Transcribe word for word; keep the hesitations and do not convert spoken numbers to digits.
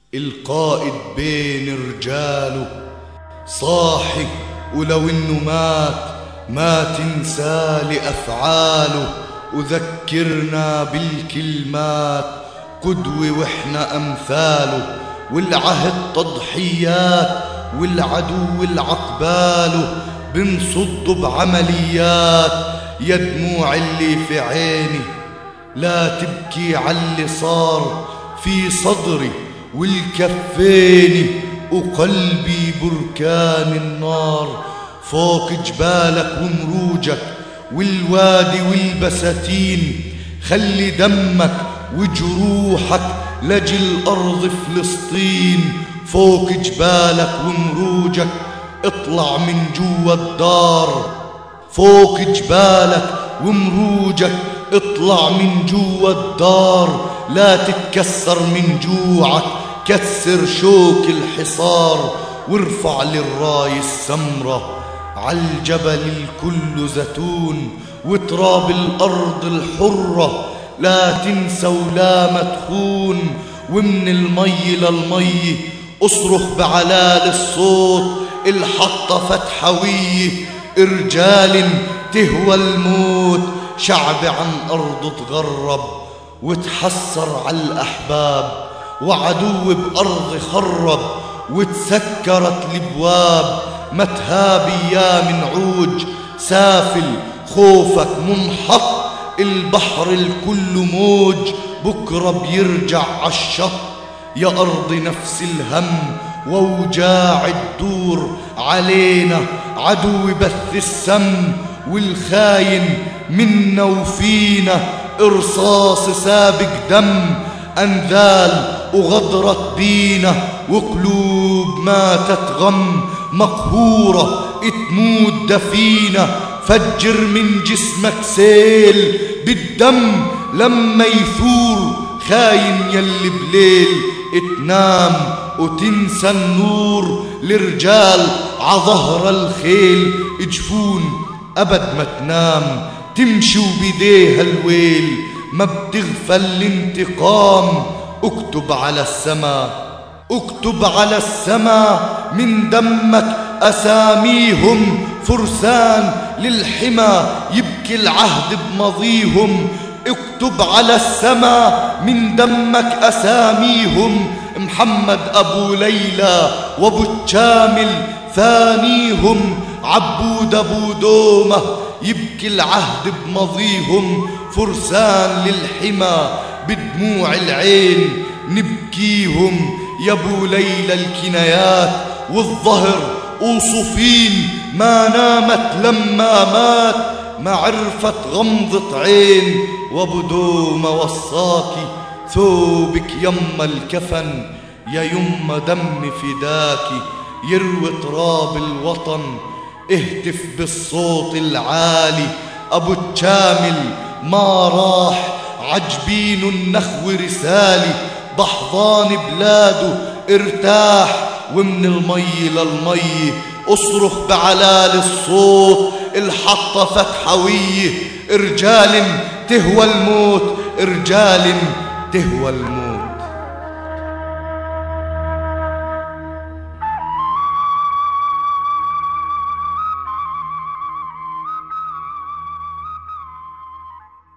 القائد بين رجاله صاحي، ولو انه مات ما تنسى لأفعاله، وذكرنا بالكلمات قدوة واحنا أمثاله، والعهد تضحيات والعدو العقباله، بنصده بعمليات يا دموع اللي في عيني لا تبكي عاللي صار في صدري والكفيني، وقلبي بركان النار فوق جبالك ومروجك والوادي والبساتين، خلي دمك وجروحك لجل أرض فلسطين، فوق جبالك ومروجك اطلع من جوا الدار، فوق جبالك ومروجك اطلع من جوا الدار، لا تتكسر من جوعك كسر شوك الحصار، وارفع للراية السمرة عالجبل الكل زيتون، وتراب الأرض الحرة لا تنسى ولا مدخون، ومن المي للمي اصرخ بعلال الصوت، الحطة فتحوية رجال تهوى الموت، شعب عن أرضه تغرب وتحسر على الأحباب، وعدو بأرض خرب وتسكرت الابواب، ما تهابي يا منعوج سافل خوفك منحط، البحر الكل موج بكرة بيرجع عالشط، يا أرض نفس الهم ووجاع الدور علينا، عدو بث السم والخاين منا وفينا، إرصاص سابق دم أنذال وغدرت بينا، وقلوب ماتت غم مقهورة تموت دفينة، فجر من جسمك سيل بالدم لما يثور، خاين يلي بليل تنام وتنسى النور، لرجال عظهر الخيل جفون أبد ما تنام، تمشي وبيديها الويل ما بتغفل الانتقام، اكتب على السما اكتب على السما من دمك أساميهم، فرسان للحمى يبكي العهد بماضيهم، اكتب على السما من دمك أساميهم، محمد أبو ليلى وابو الشامل ثانيهم، عبود أبو دومة يبكي العهد بماضيهم، فرسان للحمى بدموع العين نبكيهم، يا ابو ليلى الكنايات والظهر وصفين ما نامت لما مات، ما عرفت غمضة عين، وابو دومة وصاكي ثوبك يما الكفن، يا يما دم فداكي يروي تراب الوطن، اهتف بالصوت العالي، ابو الشامل ما راح عجبين النخو رسالي، بحضان بلاده ارتاح، ومن المي للمي اصرخ بعلال الصوت، الحطة فتحوية رجال تهوى الموت، رجال تهوى الموت.